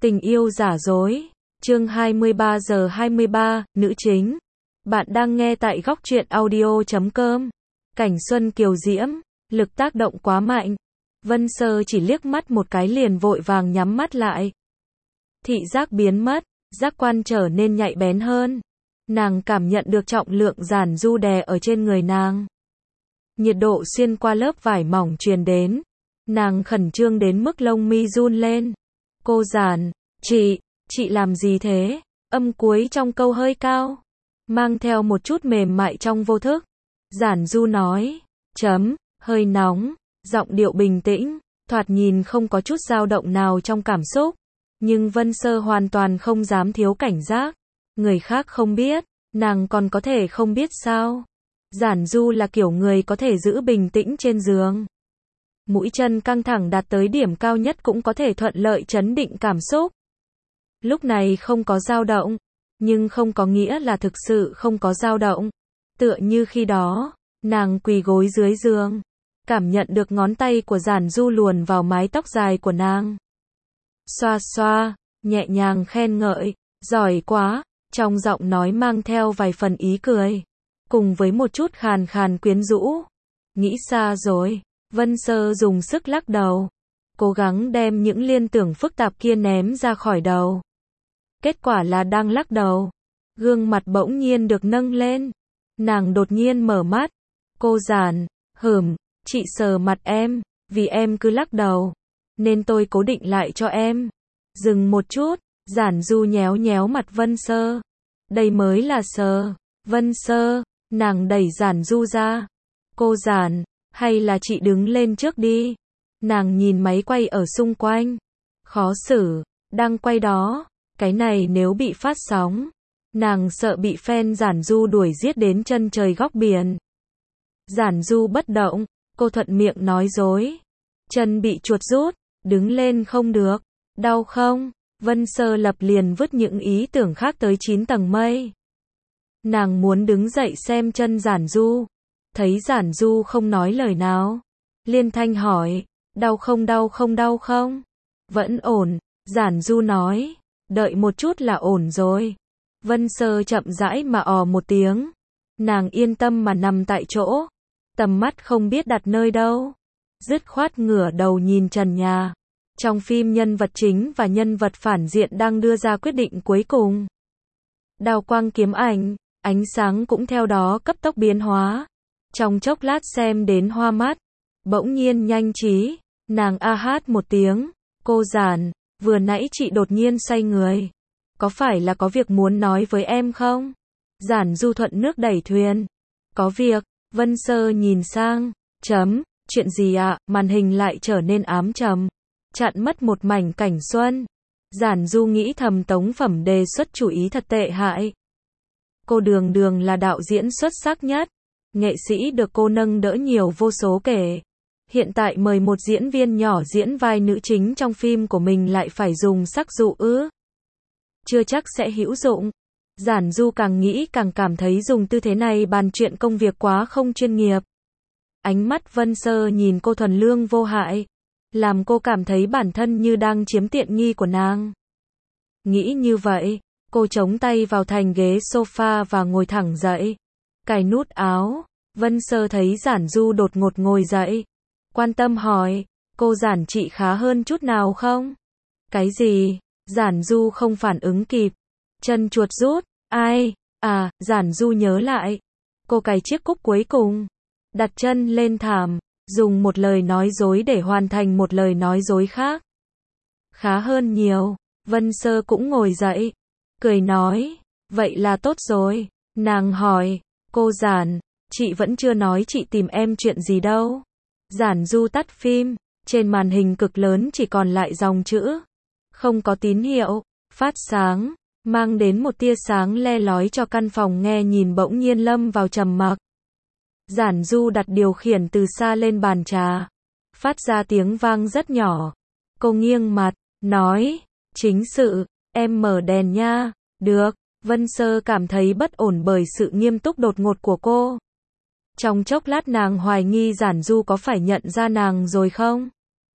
Tình yêu giả dối. Chương 23 giờ 23, nữ chính. Bạn đang nghe tại góc truyện audio.com. Cảnh xuân kiều diễm, lực tác động quá mạnh. Vân Sơ chỉ liếc mắt một cái liền vội vàng nhắm mắt lại. Thị giác biến mất, giác quan trở nên nhạy bén hơn. Nàng cảm nhận được trọng lượng giản du đè ở trên người nàng. Nhiệt độ xuyên qua lớp vải mỏng truyền đến. Nàng khẩn trương đến mức lông mi run lên. Cô Giản, chị làm gì thế? Âm cuối trong câu hơi cao, mang theo một chút mềm mại trong vô thức. Giản du nói, hơi nóng, giọng điệu bình tĩnh, thoạt nhìn không có chút dao động nào trong cảm xúc. Nhưng Vân Sơ hoàn toàn không dám thiếu cảnh giác. Người khác không biết, nàng còn có thể không biết sao? Giản du là kiểu người có thể giữ bình tĩnh trên giường. Mũi chân căng thẳng đạt tới điểm cao nhất cũng có thể thuận lợi trấn định cảm xúc. Lúc này không có dao động, nhưng không có nghĩa là thực sự không có dao động. Tựa như khi đó, nàng quỳ gối dưới giường, cảm nhận được ngón tay của Giản du luồn vào mái tóc dài của nàng. Xoa xoa, nhẹ nhàng khen ngợi, giỏi quá, trong giọng nói mang theo vài phần ý cười, cùng với một chút khàn khàn quyến rũ. Nghĩ xa rồi. Vân Sơ dùng sức lắc đầu, cố gắng đem những liên tưởng phức tạp kia ném ra khỏi đầu. Kết quả là đang lắc đầu, gương mặt bỗng nhiên được nâng lên. Nàng đột nhiên mở mắt. Cô Giản, chị sờ mặt em, vì em cứ lắc đầu, nên tôi cố định lại cho em. Dừng một chút, Giản du nhéo nhéo mặt Vân Sơ. Đây mới là sờ. Vân Sơ, nàng đẩy Giản du ra. Cô Giản, hay là chị đứng lên trước đi. Nàng nhìn máy quay ở xung quanh. Khó xử, đang quay đó. Cái này nếu bị phát sóng, nàng sợ bị fan Giản du đuổi giết đến chân trời góc biển. Giản du bất động, cô thuận miệng nói dối. Chân bị chuột rút, đứng lên không được. Đau không? Vân Sơ lập liền vứt những ý tưởng khác tới 9 tầng mây. Nàng muốn đứng dậy xem chân Giản du. Thấy Giản du không nói lời nào, liên thanh hỏi, đau không? Vẫn ổn, Giản du nói, đợi một chút là ổn rồi. Vân Sơ chậm rãi mà một tiếng. Nàng yên tâm mà nằm tại chỗ, tầm mắt không biết đặt nơi đâu. Dứt khoát ngửa đầu nhìn trần nhà. Trong phim nhân vật chính và nhân vật phản diện đang đưa ra quyết định cuối cùng. Đao quang kiếm ảnh, ánh sáng cũng theo đó cấp tốc biến hóa. Trong chốc lát xem đến hoa mắt, bỗng nhiên nhanh trí, nàng hát một tiếng, cô Giản, vừa nãy chị đột nhiên xoay người. Có phải là có việc muốn nói với em không? Giản du thuận nước đẩy thuyền. Có việc. Vân Sơ nhìn sang, chuyện gì ạ? Màn hình lại trở nên ám trầm, chặn mất một mảnh cảnh xuân. Giản du nghĩ thầm Tống Phẩm đề xuất chủ ý thật tệ hại. Cô Đường là đạo diễn xuất sắc nhất. Nghệ sĩ được cô nâng đỡ nhiều vô số kể. Hiện tại mời một diễn viên nhỏ diễn vai nữ chính trong phim của mình lại phải dùng sắc dụ ư? Chưa chắc sẽ hữu dụng. Giản du càng nghĩ càng cảm thấy dùng tư thế này bàn chuyện công việc quá không chuyên nghiệp. Ánh mắt Vân Sơ nhìn cô thuần lương vô hại, làm cô cảm thấy bản thân như đang chiếm tiện nghi của nàng. Nghĩ như vậy, cô chống tay vào thành ghế sofa và ngồi thẳng dậy. Cài nút áo. Vân Sơ thấy Giản du đột ngột ngồi dậy, quan tâm hỏi, cô Giản chị khá hơn chút nào không? Cái gì? Giản du không phản ứng kịp. Chân chuột rút, ai? Giản du nhớ lại. Cô cài chiếc cúc cuối cùng, đặt chân lên thảm, dùng một lời nói dối để hoàn thành một lời nói dối khác. Khá hơn nhiều. Vân Sơ cũng ngồi dậy, cười nói, vậy là tốt rồi. Nàng hỏi, cô Giản, chị vẫn chưa nói chị tìm em chuyện gì đâu. Giản du tắt phim, trên màn hình cực lớn chỉ còn lại dòng chữ. Không có tín hiệu, phát sáng, mang đến một tia sáng le lói cho căn phòng nghe nhìn bỗng nhiên lâm vào trầm mặc. Giản du đặt điều khiển từ xa lên bàn trà, phát ra tiếng vang rất nhỏ. Cô nghiêng mặt, nói, chính sự, em mở đèn nha. Được. Vân Sơ cảm thấy bất ổn bởi sự nghiêm túc đột ngột của cô. Trong chốc lát nàng hoài nghi Giản du có phải nhận ra nàng rồi không?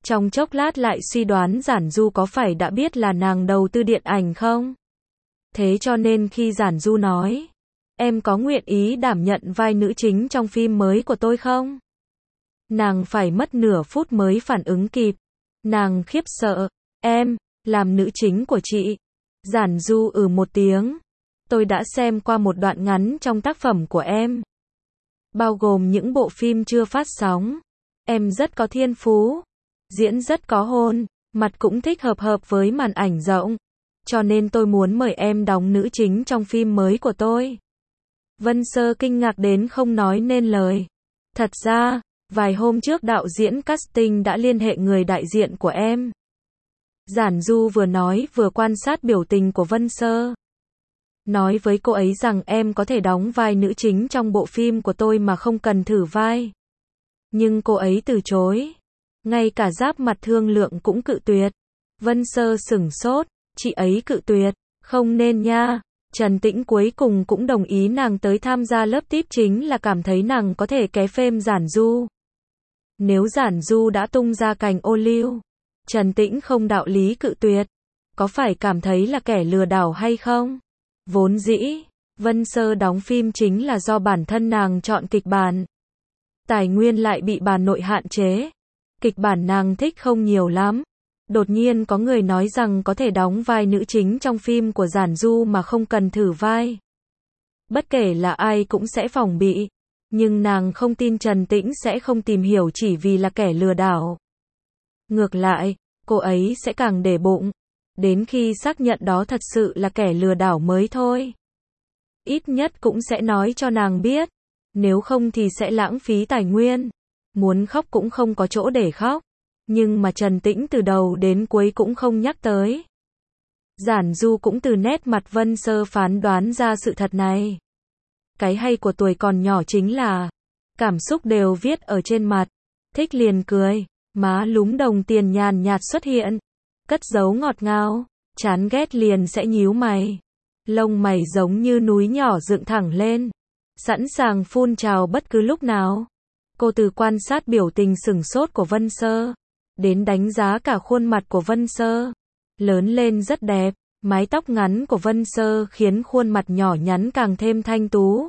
Trong chốc lát lại suy đoán Giản Du có phải đã biết là nàng đầu tư điện ảnh không? Thế cho nên khi Giản Du nói, em có nguyện ý đảm nhận vai nữ chính trong phim mới của tôi không? Nàng phải mất nửa phút mới phản ứng kịp. Nàng khiếp sợ, em, làm nữ chính của chị. Giản Du một tiếng. Tôi đã xem qua một đoạn ngắn trong tác phẩm của em. Bao gồm những bộ phim chưa phát sóng. Em rất có thiên phú. Diễn rất có hồn, mặt cũng thích hợp với màn ảnh rộng. Cho nên tôi muốn mời em đóng nữ chính trong phim mới của tôi. Vân Sơ kinh ngạc đến không nói nên lời. Thật ra, vài hôm trước đạo diễn casting đã liên hệ người đại diện của em. Giản Du vừa nói vừa quan sát biểu tình của Vân Sơ. Nói với cô ấy rằng em có thể đóng vai nữ chính trong bộ phim của tôi mà không cần thử vai. Nhưng cô ấy từ chối. Ngay cả giáp mặt thương lượng cũng cự tuyệt. Vân Sơ sửng sốt, chị ấy cự tuyệt, không nên nha. Trần Tĩnh cuối cùng cũng đồng ý nàng tới tham gia lớp tiếp chính là cảm thấy nàng có thể ké phêm Giản Du. Nếu Giản Du đã tung ra cành ô liu, Trần Tĩnh không đạo lý cự tuyệt. Có phải cảm thấy là kẻ lừa đảo hay không? Vốn dĩ, Vân Sơ đóng phim chính là do bản thân nàng chọn kịch bản. Tài nguyên lại bị bà nội hạn chế. Kịch bản nàng thích không nhiều lắm. Đột nhiên có người nói rằng có thể đóng vai nữ chính trong phim của Giản Du mà không cần thử vai. Bất kể là ai cũng sẽ phòng bị. Nhưng nàng không tin Trần Tĩnh sẽ không tìm hiểu chỉ vì là kẻ lừa đảo. Ngược lại, cô ấy sẽ càng để bụng. Đến khi xác nhận đó thật sự là kẻ lừa đảo mới thôi. Ít nhất cũng sẽ nói cho nàng biết. Nếu không thì sẽ lãng phí tài nguyên. Muốn khóc cũng không có chỗ để khóc. Nhưng mà Trần Tĩnh từ đầu đến cuối cũng không nhắc tới. Giản Du cũng từ nét mặt Vân Sơ phán đoán ra sự thật này. Cái hay của tuổi còn nhỏ chính là cảm xúc đều viết ở trên mặt. Thích liền cười, má lúm đồng tiền nhàn nhạt xuất hiện. Cất giấu ngọt ngào, chán ghét liền sẽ nhíu mày. Lông mày giống như núi nhỏ dựng thẳng lên. Sẵn sàng phun trào bất cứ lúc nào. Cô từ quan sát biểu tình sửng sốt của Vân Sơ, đến đánh giá cả khuôn mặt của Vân Sơ. Lớn lên rất đẹp, mái tóc ngắn của Vân Sơ khiến khuôn mặt nhỏ nhắn càng thêm thanh tú.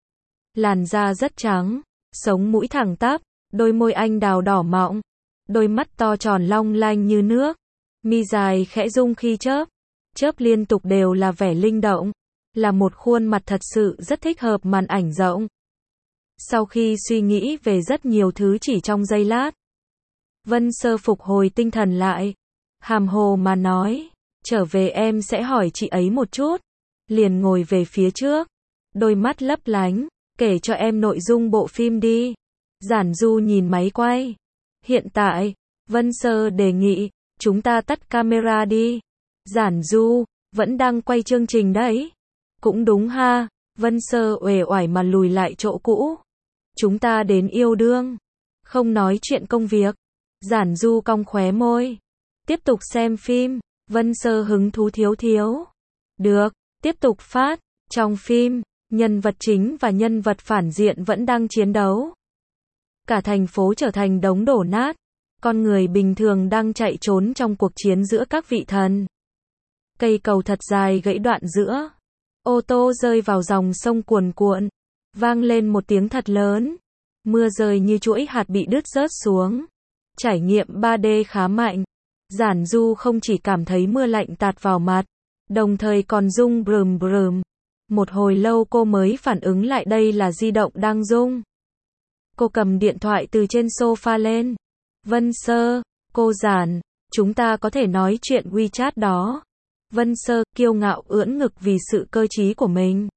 Làn da rất trắng, sống mũi thẳng tắp, đôi môi anh đào đỏ mọng, đôi mắt to tròn long lanh như nước, mi dài khẽ rung khi chớp liên tục đều là vẻ linh động, là một khuôn mặt thật sự rất thích hợp màn ảnh rộng. Sau khi suy nghĩ về rất nhiều thứ chỉ trong giây lát, Vân Sơ phục hồi tinh thần lại, hàm hồ mà nói, trở về em sẽ hỏi chị ấy một chút. Liền ngồi về phía trước, đôi mắt lấp lánh, kể cho em nội dung bộ phim đi. Giản Du nhìn máy quay. Hiện tại, Vân Sơ đề nghị, chúng ta tắt camera đi. Giản Du, vẫn đang quay chương trình đấy. Cũng đúng ha, Vân Sơ uể oải mà lùi lại chỗ cũ. Chúng ta đến yêu đương, không nói chuyện công việc. Giản Du cong khóe môi. Tiếp tục xem phim. Vân Sơ hứng thú thiếu. Được, tiếp tục phát. Trong phim, nhân vật chính và nhân vật phản diện vẫn đang chiến đấu. Cả thành phố trở thành đống đổ nát. Con người bình thường đang chạy trốn trong cuộc chiến giữa các vị thần. Cây cầu thật dài gãy đoạn giữa. Ô tô rơi vào dòng sông cuồn cuộn. Vang lên một tiếng thật lớn. Mưa rơi như chuỗi hạt bị đứt rớt xuống. Trải nghiệm 3D khá mạnh. Giản Du không chỉ cảm thấy mưa lạnh tạt vào mặt, đồng thời còn rung brùm brùm. Một hồi lâu cô mới phản ứng lại đây là di động đang rung. Cô cầm điện thoại từ trên sofa lên. Vân Sơ, cô Giản, chúng ta có thể nói chuyện WeChat đó. Vân Sơ, kiêu ngạo ưỡn ngực vì sự cơ trí của mình.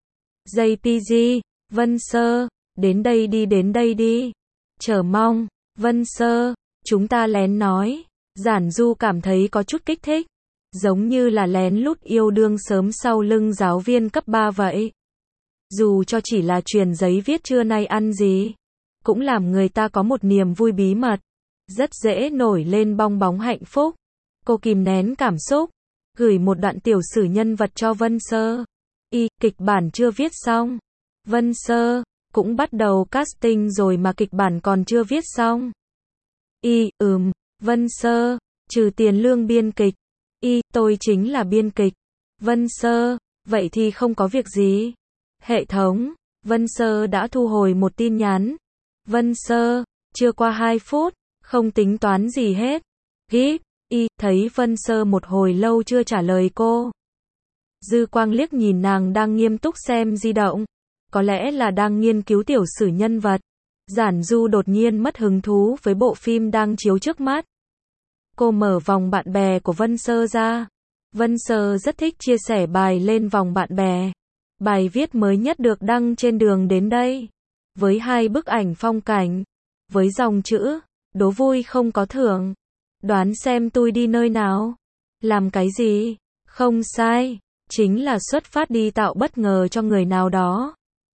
JPG, Vân Sơ, đến đây đi. Chờ mong, Vân Sơ, chúng ta lén nói. Giản Du cảm thấy có chút kích thích. Giống như là lén lút yêu đương sớm sau lưng giáo viên cấp 3 vậy. Dù cho chỉ là truyền giấy viết trưa nay ăn gì, cũng làm người ta có một niềm vui bí mật. Rất dễ nổi lên bong bóng hạnh phúc. Cô kìm nén cảm xúc, gửi một đoạn tiểu sử nhân vật cho Vân Sơ. Kịch bản chưa viết xong. Vân Sơ, cũng bắt đầu casting rồi mà kịch bản còn chưa viết xong. Vân Sơ, trừ tiền lương biên kịch. Tôi chính là biên kịch. Vân Sơ, vậy thì không có việc gì. Hệ thống, Vân Sơ đã thu hồi một tin nhắn. Vân Sơ, chưa qua 2 phút, không tính toán gì hết. Gíp, thấy Vân Sơ một hồi lâu chưa trả lời cô. Dư Quang liếc nhìn nàng đang nghiêm túc xem di động. Có lẽ là đang nghiên cứu tiểu sử nhân vật. Giản Du đột nhiên mất hứng thú với bộ phim đang chiếu trước mắt. Cô mở vòng bạn bè của Vân Sơ ra. Vân Sơ rất thích chia sẻ bài lên vòng bạn bè. Bài viết mới nhất được đăng trên đường đến đây. Với 2 bức ảnh phong cảnh. Với dòng chữ, đố vui không có thưởng. Đoán xem tôi đi nơi nào. Làm cái gì? Không sai. Chính là xuất phát đi tạo bất ngờ cho người nào đó.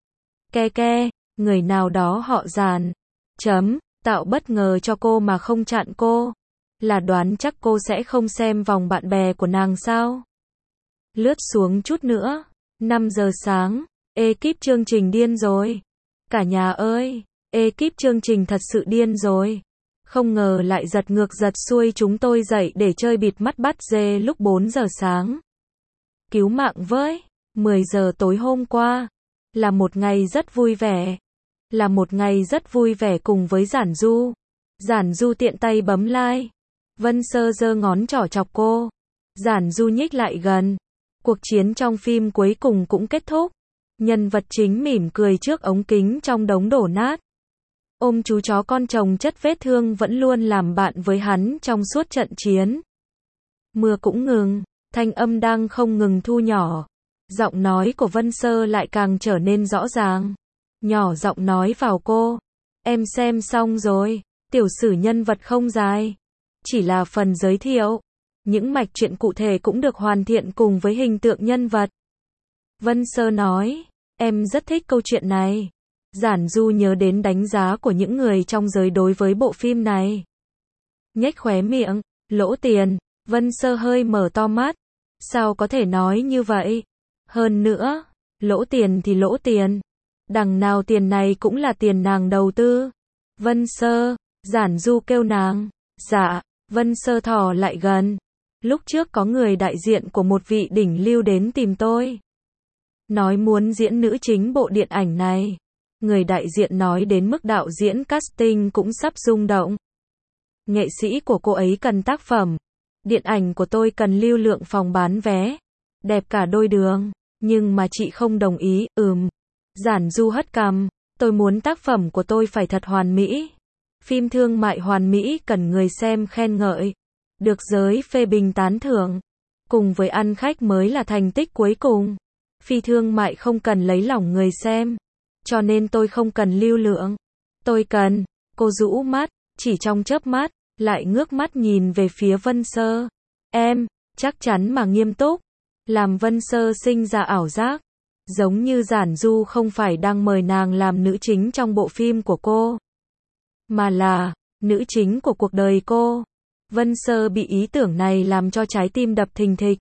Người nào đó họ Giản. Tạo bất ngờ cho cô mà không chặn cô. Là đoán chắc cô sẽ không xem vòng bạn bè của nàng sao? Lướt xuống chút nữa. 5 giờ sáng. Ekip chương trình điên rồi. Cả nhà ơi, ekip chương trình thật sự điên rồi. Không ngờ lại giật ngược giật xuôi chúng tôi dậy để chơi bịt mắt bắt dê lúc 4 giờ sáng. Cứu mạng với. 10 giờ tối hôm qua. Là một ngày rất vui vẻ. Là một ngày rất vui vẻ cùng với Giản Du. Giản Du tiện tay bấm like. Vân Sơ giơ ngón trỏ chọc cô. Giản Du nhích lại gần. Cuộc chiến trong phim cuối cùng cũng kết thúc. Nhân vật chính mỉm cười trước ống kính trong đống đổ nát. Ôm chú chó con chồng chất vết thương vẫn luôn làm bạn với hắn trong suốt trận chiến. Mưa cũng ngừng, thanh âm đang không ngừng thu nhỏ. Giọng nói của Vân Sơ lại càng trở nên rõ ràng. Nhỏ giọng nói vào cô. Em xem xong rồi, tiểu sử nhân vật không dài. Chỉ là phần giới thiệu. Những mạch truyện cụ thể cũng được hoàn thiện cùng với hình tượng nhân vật. Vân Sơ nói, em rất thích câu chuyện này. Giản Du nhớ đến đánh giá của những người trong giới đối với bộ phim này. Nhếch khóe miệng, lỗ tiền. Vân Sơ hơi mở to mắt. Sao có thể nói như vậy? Hơn nữa, lỗ tiền thì lỗ tiền. Đằng nào tiền này cũng là tiền nàng đầu tư. Vân Sơ, Giản Du kêu nàng. Dạ, Vân Sơ thò lại gần. Lúc trước có người đại diện của một vị đỉnh lưu đến tìm tôi. Nói muốn diễn nữ chính bộ điện ảnh này. Người đại diện nói đến mức đạo diễn casting cũng sắp rung động. Nghệ sĩ của cô ấy cần tác phẩm. Điện ảnh của tôi cần lưu lượng phòng bán vé. Đẹp cả đôi đường. Nhưng mà chị không đồng ý. Giản Du hất cằm. Tôi muốn tác phẩm của tôi phải thật hoàn mỹ. Phim thương mại hoàn mỹ cần người xem khen ngợi. Được giới phê bình tán thưởng. Cùng với ăn khách mới là thành tích cuối cùng. Phi thương mại không cần lấy lòng người xem. Cho nên tôi không cần lưu lượng. Tôi cần. Cô rũ mắt. Chỉ trong chớp mắt. Lại ngước mắt nhìn về phía Vân Sơ. Em. Chắc chắn mà nghiêm túc. Làm Vân Sơ sinh ra ảo giác. Giống như Giản Du không phải đang mời nàng làm nữ chính trong bộ phim của cô. Mà là nữ chính của cuộc đời cô. Vân Sơ bị ý tưởng này làm cho trái tim đập thình thịch.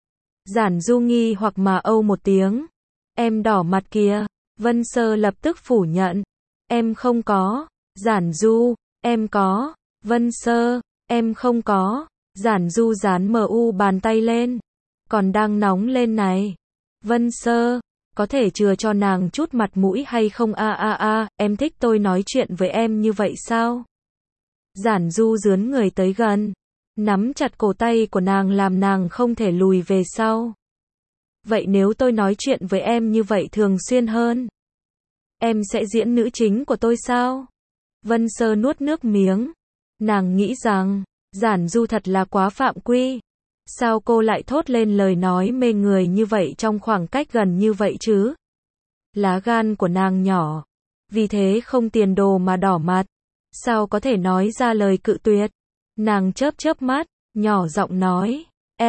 Giản Du nghi hoặc mà âu một tiếng. Em đỏ mặt kìa. Vân Sơ lập tức phủ nhận. Em không có. Giản Du, em có. Vân Sơ, em không có. Giản Du dán mu bàn tay lên. Còn đang nóng lên này. Vân Sơ, có thể chừa cho nàng chút mặt mũi hay không em thích tôi nói chuyện với em như vậy sao? Giản Du dướn người tới gần. Nắm chặt cổ tay của nàng làm nàng không thể lùi về sau. Vậy nếu tôi nói chuyện với em như vậy thường xuyên hơn, em sẽ diễn nữ chính của tôi sao? Vân Sơ nuốt nước miếng. Nàng nghĩ rằng, Giản Du thật là quá phạm quy. Sao cô lại thốt lên lời nói mê người như vậy trong khoảng cách gần như vậy chứ? Lá gan của nàng nhỏ. Vì thế không tiền đồ mà đỏ mặt. Sao có thể nói ra lời cự tuyệt? Nàng chớp chớp mắt, nhỏ giọng nói.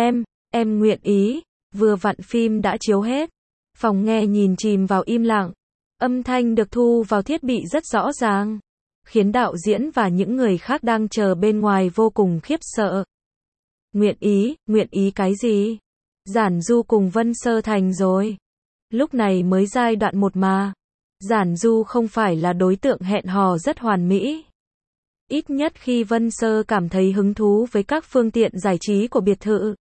Em nguyện ý. Vừa vặn phim đã chiếu hết. Phòng nghe nhìn chìm vào im lặng. Âm thanh được thu vào thiết bị rất rõ ràng. Khiến đạo diễn và những người khác đang chờ bên ngoài vô cùng khiếp sợ. Nguyện ý cái gì? Giản Du cùng Vân Sơ thành rồi. Lúc này mới giai đoạn 1 mà. Giản Du không phải là đối tượng hẹn hò rất hoàn mỹ. Ít nhất khi Vân Sơ cảm thấy hứng thú với các phương tiện giải trí của biệt thự.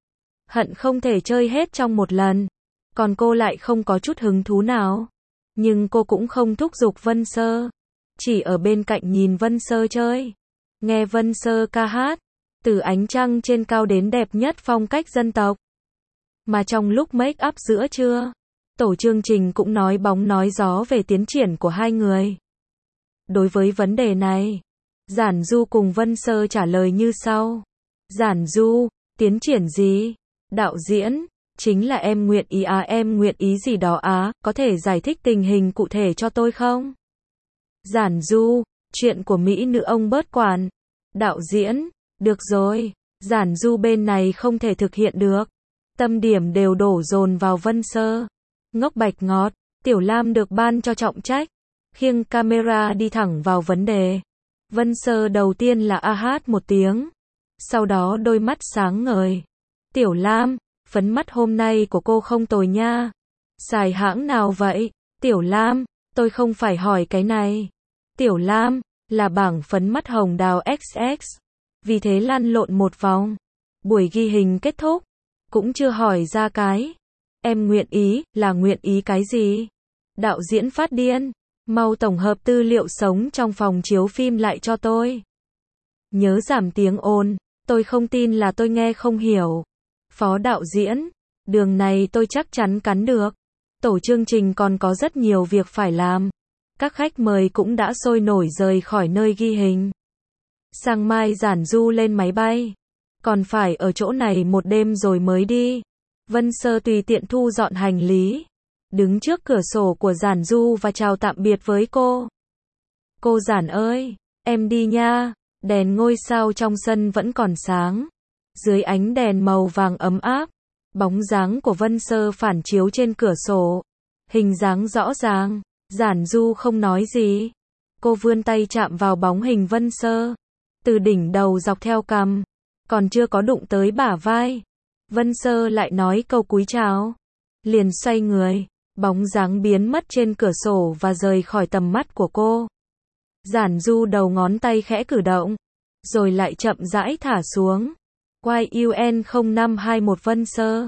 Hận không thể chơi hết trong một lần. Còn cô lại không có chút hứng thú nào. Nhưng cô cũng không thúc giục Vân Sơ. Chỉ ở bên cạnh nhìn Vân Sơ chơi. Nghe Vân Sơ ca hát. Từ ánh trăng trên cao đến đẹp nhất phong cách dân tộc. Mà trong lúc make up giữa trưa, tổ chương trình cũng nói bóng nói gió về tiến triển của hai người. Đối với vấn đề này, Giản Du cùng Vân Sơ trả lời như sau. Giản Du, tiến triển gì? Đạo diễn, chính là em nguyện ý em nguyện ý gì đó có thể giải thích tình hình cụ thể cho tôi không? Giản Du, chuyện của mỹ nữ ông bớt quản. Đạo diễn, được rồi, Giản Du bên này không thể thực hiện được. Tâm điểm đều đổ dồn vào Vân Sơ. Ngốc bạch ngọt, Tiểu Lam được ban cho trọng trách. Khiêng camera đi thẳng vào vấn đề. Vân Sơ đầu tiên là hát một tiếng. Sau đó đôi mắt sáng ngời. Tiểu Lam, phấn mắt hôm nay của cô không tồi nha. Xài hãng nào vậy? Tiểu Lam, tôi không phải hỏi cái này. Tiểu Lam, là bảng phấn mắt hồng đào XX. Vì thế lăn lộn một vòng. Buổi ghi hình kết thúc. Cũng chưa hỏi ra cái. Em nguyện ý, là nguyện ý cái gì? Đạo diễn phát điên. Mau tổng hợp tư liệu sống trong phòng chiếu phim lại cho tôi. Nhớ giảm tiếng ồn. Tôi không tin là tôi nghe không hiểu. Phó đạo diễn. Đường này tôi chắc chắn cắn được. Tổ chương trình còn có rất nhiều việc phải làm. Các khách mời cũng đã sôi nổi rời khỏi nơi ghi hình. Sáng mai Giản Du lên máy bay. Còn phải ở chỗ này một đêm rồi mới đi. Vân Sơ tùy tiện thu dọn hành lý. Đứng trước cửa sổ của Giản Du và chào tạm biệt với cô. Cô Giản ơi, em đi nha. Đèn ngôi sao trong sân vẫn còn sáng. Dưới ánh đèn màu vàng ấm áp, bóng dáng của Vân Sơ phản chiếu trên cửa sổ. Hình dáng rõ ràng. Giản Du không nói gì. Cô vươn tay chạm vào bóng hình Vân Sơ. Từ đỉnh đầu dọc theo cằm. Còn chưa có đụng tới bả vai. Vân Sơ lại nói câu cúi chào. Liền xoay người. Bóng dáng biến mất trên cửa sổ và rời khỏi tầm mắt của cô. Giản Du đầu ngón tay khẽ cử động. Rồi lại chậm rãi thả xuống. YUN 0521 Vân Sơ.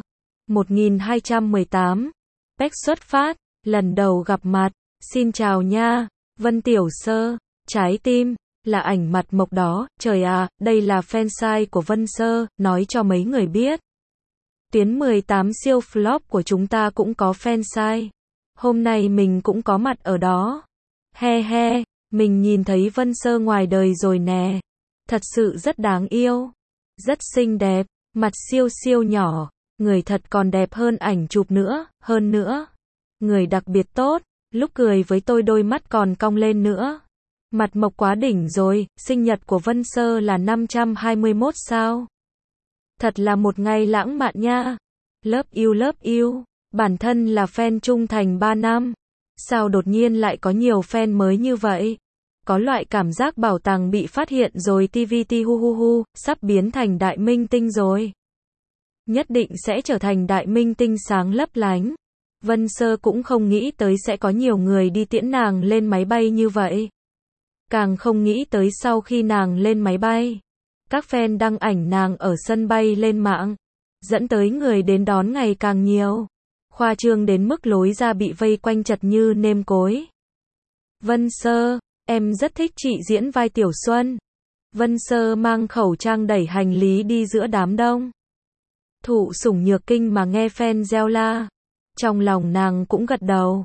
1218. Pech xuất phát. Lần đầu gặp mặt. Xin chào nha. Vân Tiểu Sơ. Trái tim. Là ảnh mặt mộc đó. Trời đây là fansite của Vân Sơ. Nói cho mấy người biết. Tuyến 18 siêu flop của chúng ta cũng có fansite. Hôm nay mình cũng có mặt ở đó. He he. Mình nhìn thấy Vân Sơ ngoài đời rồi nè. Thật sự rất đáng yêu. Rất xinh đẹp. Mặt siêu siêu nhỏ. Người thật còn đẹp hơn ảnh chụp nữa. Hơn nữa. Người đặc biệt tốt. Lúc cười với tôi đôi mắt còn cong lên nữa. Mặt mộc quá đỉnh rồi. Sinh nhật của Vân Sơ là 521 sao. Thật là một ngày lãng mạn nha. Love you love you. Bản thân là fan trung thành 3 năm. Sao đột nhiên lại có nhiều fan mới như vậy? Có loại cảm giác bảo tàng bị phát hiện rồi TVT hu hu hu, sắp biến thành đại minh tinh rồi. Nhất định sẽ trở thành đại minh tinh sáng lấp lánh. Vân Sơ cũng không nghĩ tới sẽ có nhiều người đi tiễn nàng lên máy bay như vậy. Càng không nghĩ tới sau khi nàng lên máy bay. Các fan đăng ảnh nàng ở sân bay lên mạng. Dẫn tới người đến đón ngày càng nhiều. Khoa trương đến mức lối ra bị vây quanh chật như nêm cối. Vân Sơ, em rất thích chị diễn vai Tiểu Xuân. Vân Sơ mang khẩu trang đẩy hành lý đi giữa đám đông. Thụ sủng nhược kinh mà nghe fan reo la. Trong lòng nàng cũng gật đầu.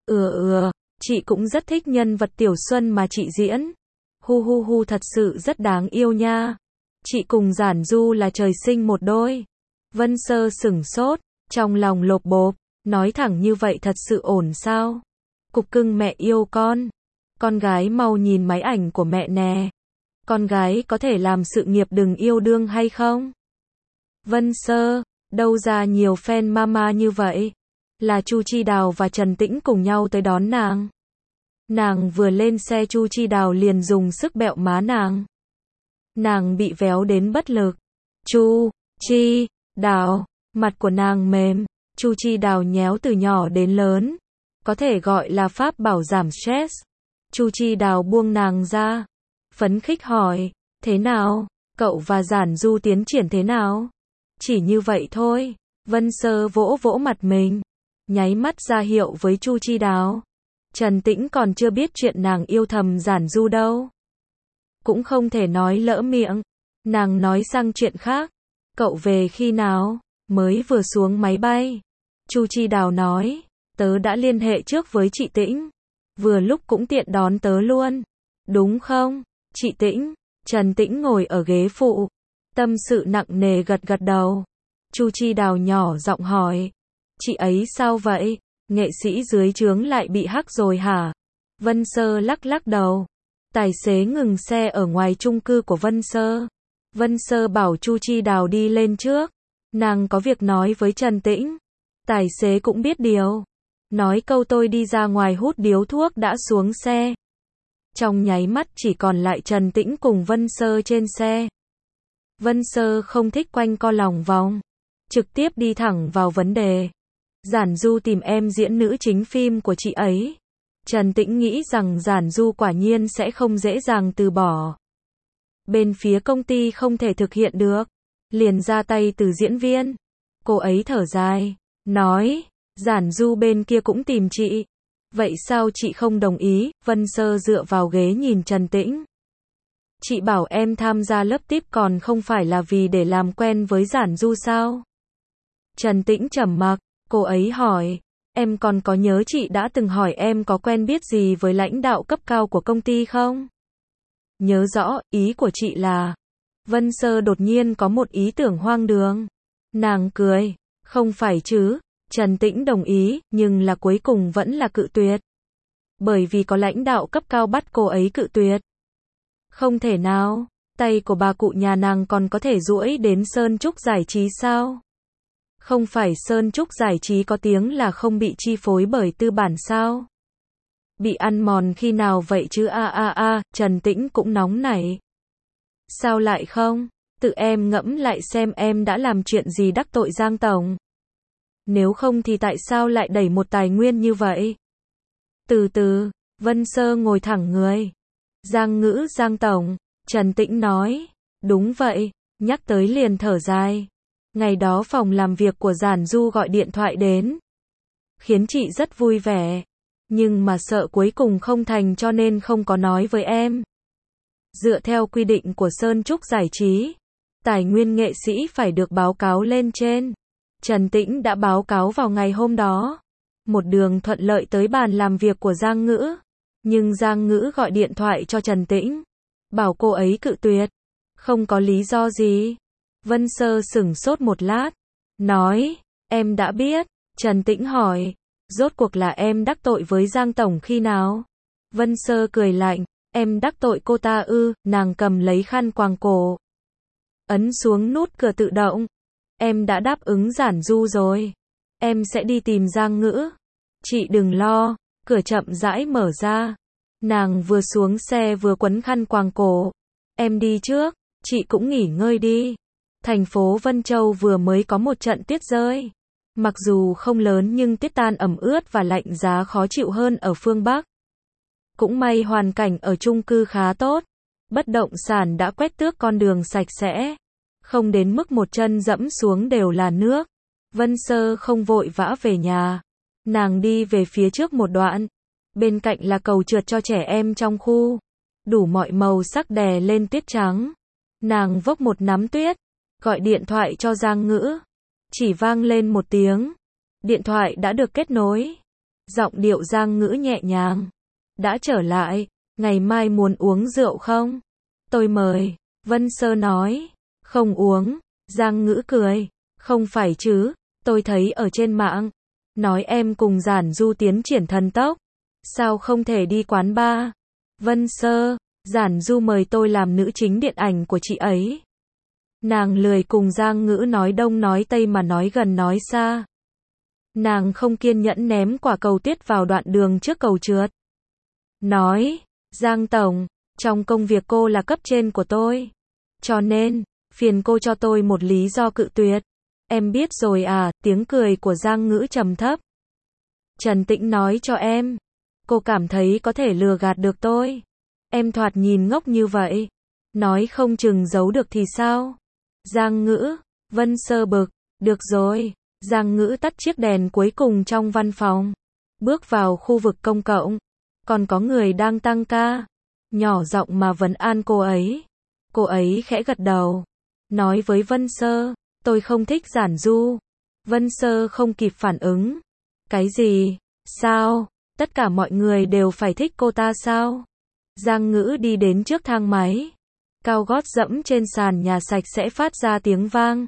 Chị cũng rất thích nhân vật Tiểu Xuân mà chị diễn. Hu hu hu thật sự rất đáng yêu nha. Chị cùng Giản Du là trời sinh một đôi. Vân Sơ sửng sốt, trong lòng lộp bộp, nói thẳng như vậy thật sự ổn sao? Cục cưng mẹ yêu con. Con gái mau nhìn máy ảnh của mẹ nè. Con gái có thể làm sự nghiệp đừng yêu đương hay không? Vân Sơ, đâu ra nhiều fan mama như vậy? Là Chu Chi Đào và Trần Tĩnh cùng nhau tới đón nàng. Nàng vừa lên xe Chu Chi Đào liền dùng sức bẹo má nàng. Nàng bị véo đến bất lực. Chu Chi Đào, mặt của nàng mềm. Chu Chi Đào nhéo từ nhỏ đến lớn. Có thể gọi là pháp bảo giảm stress. Chu Chi Đào buông nàng ra. phấn khích hỏi, thế nào? Cậu và Giản Du tiến triển thế nào? Chỉ như vậy thôi. Vân Sơ vỗ vỗ mặt mình, nháy mắt ra hiệu với Chu Chi Đào. Trần Tĩnh còn chưa biết chuyện nàng yêu thầm Giản Du đâu. Cũng không thể nói lỡ miệng. Nàng nói sang chuyện khác. Cậu về khi nào? Mới vừa xuống máy bay. Chu Chi Đào nói, tớ đã liên hệ trước với chị Tĩnh. Vừa lúc cũng tiện đón tớ luôn. Đúng không? Chị Tĩnh. Trần Tĩnh ngồi ở ghế phụ. Tâm sự nặng nề gật gật đầu. Chu Chi Đào nhỏ giọng hỏi. Chị ấy sao vậy? Nghệ sĩ dưới trướng lại bị hack rồi hả? Vân Sơ lắc lắc đầu. Tài xế ngừng xe ở ngoài chung cư của Vân Sơ. Vân Sơ bảo Chu Chi Đào đi lên trước. Nàng có việc nói với Trần Tĩnh. Tài xế cũng biết điều. Nói câu tôi đi ra ngoài hút điếu thuốc đã xuống xe. Trong nháy mắt chỉ còn lại Trần Tĩnh cùng Vân Sơ trên xe. Vân Sơ không thích quanh co lòng vòng. Trực tiếp đi thẳng vào vấn đề. Giản Du tìm em diễn nữ chính phim của chị ấy. Trần Tĩnh nghĩ rằng Giản Du quả nhiên sẽ không dễ dàng từ bỏ. Bên phía công ty không thể thực hiện được. Liền ra tay từ diễn viên. Cô ấy thở dài. Nói, Giản Du bên kia cũng tìm chị. Vậy sao chị không đồng ý? Vân Sơ dựa vào ghế nhìn Trần Tĩnh. Chị bảo em tham gia lớp tiếp còn không phải là vì để làm quen với Giản Du sao? Trần Tĩnh trầm mặc, cô ấy hỏi, em còn có nhớ chị đã từng hỏi em có quen biết gì với lãnh đạo cấp cao của công ty không? Nhớ rõ, ý của chị là... Vân Sơ đột nhiên có một ý tưởng hoang đường. Nàng cười, không phải chứ? Trần Tĩnh đồng ý, nhưng là cuối cùng vẫn là cự tuyệt. Bởi vì có lãnh đạo cấp cao bắt cô ấy cự tuyệt. Không thể nào, tay của bà cụ nhà nàng còn có thể duỗi đến Sơn Trúc Giải Trí sao? Không phải Sơn Trúc Giải Trí có tiếng là không bị chi phối bởi tư bản sao? Bị ăn mòn khi nào vậy chứ Trần Tĩnh cũng nóng nảy. Sao lại không? Tự em ngẫm lại xem em đã làm chuyện gì đắc tội Giang Tổng. Nếu không thì tại sao lại đẩy một tài nguyên như vậy? Từ từ, Vân Sơ ngồi thẳng người. Giang Tổng, Trần Tĩnh nói. Đúng vậy, nhắc tới liền thở dài. Ngày đó phòng làm việc của Giản Du gọi điện thoại đến. Khiến chị rất vui vẻ. Nhưng mà sợ cuối cùng không thành cho nên không có nói với em. Dựa theo quy định của Sơn Trúc Giải Trí, tài nguyên nghệ sĩ phải được báo cáo lên trên. Trần Tĩnh đã báo cáo vào ngày hôm đó. Một đường thuận lợi tới bàn làm việc của Giang Ngữ. Nhưng Giang Ngữ gọi điện thoại cho Trần Tĩnh. Bảo cô ấy cự tuyệt. Không có lý do gì. Vân Sơ sửng sốt một lát. Nói, em đã biết. Trần Tĩnh hỏi, rốt cuộc là em đắc tội với Giang Tổng khi nào? Vân Sơ cười lạnh, em đắc tội cô ta ư? Nàng cầm lấy khăn quàng cổ. Ấn xuống nút cửa tự động. Em đã đáp ứng Giản Du rồi. Em sẽ đi tìm Giang Ngữ. Chị đừng lo. Cửa chậm rãi mở ra. Nàng vừa xuống xe vừa quấn khăn quàng cổ. Em đi trước. Chị cũng nghỉ ngơi đi. Thành phố Vân Châu vừa mới có một trận tuyết rơi. Mặc dù không lớn nhưng tuyết tan ẩm ướt và lạnh giá khó chịu hơn ở phương Bắc. Cũng may hoàn cảnh ở chung cư khá tốt. Bất động sản đã quét tước con đường sạch sẽ. Không đến mức một chân dẫm xuống đều là nước. Vân Sơ không vội vã về nhà. Nàng đi về phía trước một đoạn. Bên cạnh là cầu trượt cho trẻ em trong khu. Đủ mọi màu sắc đè lên tuyết trắng. Nàng vốc một nắm tuyết. Gọi điện thoại cho Giang Ngữ. Chỉ vang lên một tiếng. Điện thoại đã được kết nối. Giọng điệu Giang Ngữ nhẹ nhàng. Đã trở lại. Ngày mai muốn uống rượu không? Tôi mời. Vân Sơ nói. Không uống. Giang Ngữ cười. Không phải chứ. Tôi thấy ở trên mạng. Nói em cùng Giản Du tiến triển thần tốc. Sao không thể đi quán bar? Vân Sơ. Giản Du mời tôi làm nữ chính điện ảnh của chị ấy. Nàng lười cùng Giang Ngữ nói đông nói tây mà nói gần nói xa. Nàng không kiên nhẫn ném quả cầu tuyết vào đoạn đường trước cầu trượt. Nói, Giang Tổng, trong công việc cô là cấp trên của tôi. Cho nên, phiền cô cho tôi một lý do cự tuyệt. Em biết rồi à, tiếng cười của Giang Ngữ trầm thấp. Trần Tĩnh nói cho em. Cô cảm thấy có thể lừa gạt được tôi. Em thoạt nhìn ngốc như vậy. Nói không chừng giấu được thì sao? Giang Ngữ, Vân Sơ bực, được rồi. Giang Ngữ tắt chiếc đèn cuối cùng trong văn phòng. Bước vào khu vực công cộng. Còn có người đang tăng ca. Nhỏ giọng mà vấn an cô ấy. Cô ấy khẽ gật đầu. Nói với Vân Sơ, tôi không thích Giản Du. Vân Sơ không kịp phản ứng. Cái gì? Sao? Tất cả mọi người đều phải thích cô ta sao? Giang Ngữ đi đến trước thang máy. Cao gót dẫm trên sàn nhà sạch sẽ phát ra tiếng vang.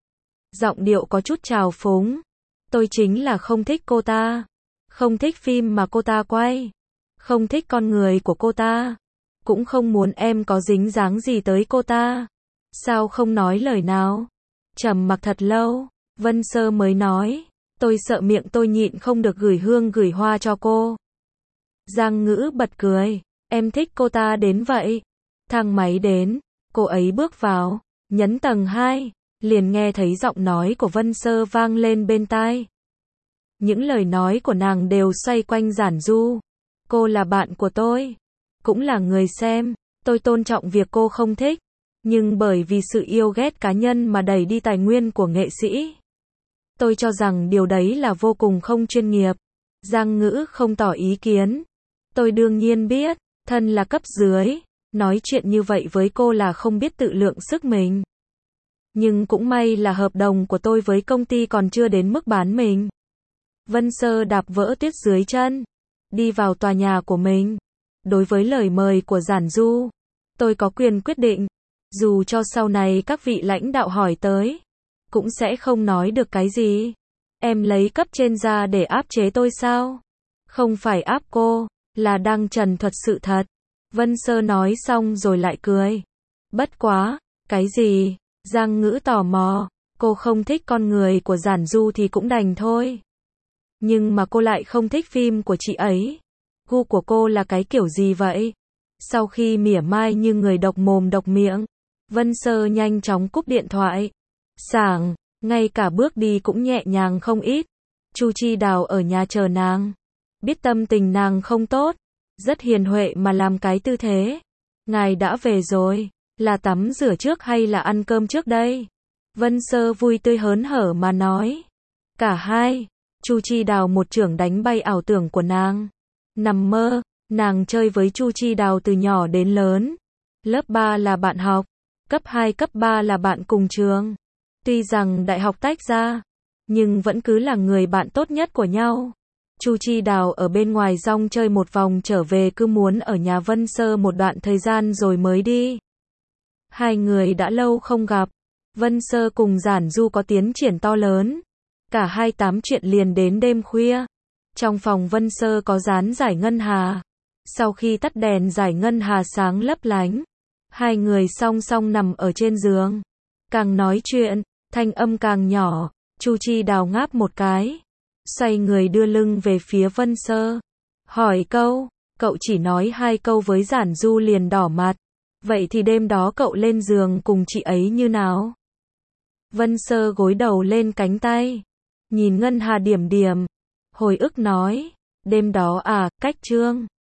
Giọng điệu có chút trào phúng. Tôi chính là không thích cô ta. Không thích phim mà cô ta quay. Không thích con người của cô ta. Cũng không muốn em có dính dáng gì tới cô ta. Sao không nói lời nào? Trầm mặc thật lâu, Vân Sơ mới nói. Tôi sợ miệng tôi nhịn không được gửi hương gửi hoa cho cô. Giang Ngữ bật cười. Em thích cô ta đến vậy. Thang máy đến, cô ấy bước vào, nhấn tầng 2, liền nghe thấy giọng nói của Vân Sơ vang lên bên tai. Những lời nói của nàng đều xoay quanh Giản Du. Cô là bạn của tôi, cũng là người xem, tôi tôn trọng việc cô không thích, nhưng bởi vì sự yêu ghét cá nhân mà đẩy đi tài nguyên của nghệ sĩ. Tôi cho rằng điều đấy là vô cùng không chuyên nghiệp. Giang Ngữ không tỏ ý kiến. Tôi đương nhiên biết, thân là cấp dưới, nói chuyện như vậy với cô là không biết tự lượng sức mình. Nhưng cũng may là hợp đồng của tôi với công ty còn chưa đến mức bán mình. Vân Sơ đạp vỡ tuyết dưới chân, đi vào tòa nhà của mình. Đối với lời mời của Giản Du, tôi có quyền quyết định. Dù cho sau này các vị lãnh đạo hỏi tới, cũng sẽ không nói được cái gì. Em lấy cấp trên ra để áp chế tôi sao? Không phải áp cô, là đang trần thuật sự thật. Vân Sơ nói xong rồi lại cười. Bất quá, cái gì? Giang Ngữ tò mò. Cô không thích con người của Giản Du thì cũng đành thôi. Nhưng mà cô lại không thích phim của chị ấy. Gu của cô là cái kiểu gì vậy? Sau khi mỉa mai như người độc mồm độc miệng, Vân Sơ nhanh chóng cúp điện thoại. Sảng, ngay cả bước đi cũng nhẹ nhàng không ít. Chu Chi Đào ở nhà chờ nàng. Biết tâm tình nàng không tốt, rất hiền huệ mà làm cái tư thế. Ngài đã về rồi, là tắm rửa trước hay là ăn cơm trước đây? Vân Sơ vui tươi hớn hở mà nói. Cả hai. Chu Chi Đào một chưởng đánh bay ảo tưởng của nàng. Nằm mơ, nàng chơi với Chu Chi Đào từ nhỏ đến lớn. Lớp 3 là bạn học, cấp 2 cấp 3 là bạn cùng trường. Tuy rằng đại học tách ra, nhưng vẫn cứ là người bạn tốt nhất của nhau. Chu Chi Đào ở bên ngoài rong chơi một vòng trở về cứ muốn ở nhà Vân Sơ một đoạn thời gian rồi mới đi. Hai người đã lâu không gặp. Vân Sơ cùng Giản Du có tiến triển to lớn. Cả hai tám chuyện liền đến đêm khuya. Trong phòng Vân Sơ có dán giải ngân hà. Sau khi tắt đèn giải ngân hà sáng lấp lánh. Hai người song song nằm ở trên giường. Càng nói chuyện, thanh âm càng nhỏ. Chu Chi Đào ngáp một cái. Xoay người đưa lưng về phía Vân Sơ. Hỏi câu, cậu chỉ nói 2 câu với Giản Du liền đỏ mặt. Vậy thì đêm đó cậu lên giường cùng chị ấy như nào? Vân Sơ gối đầu lên cánh tay. Nhìn ngân hà điểm điểm. Hồi ức nói, đêm đó à, cách chương.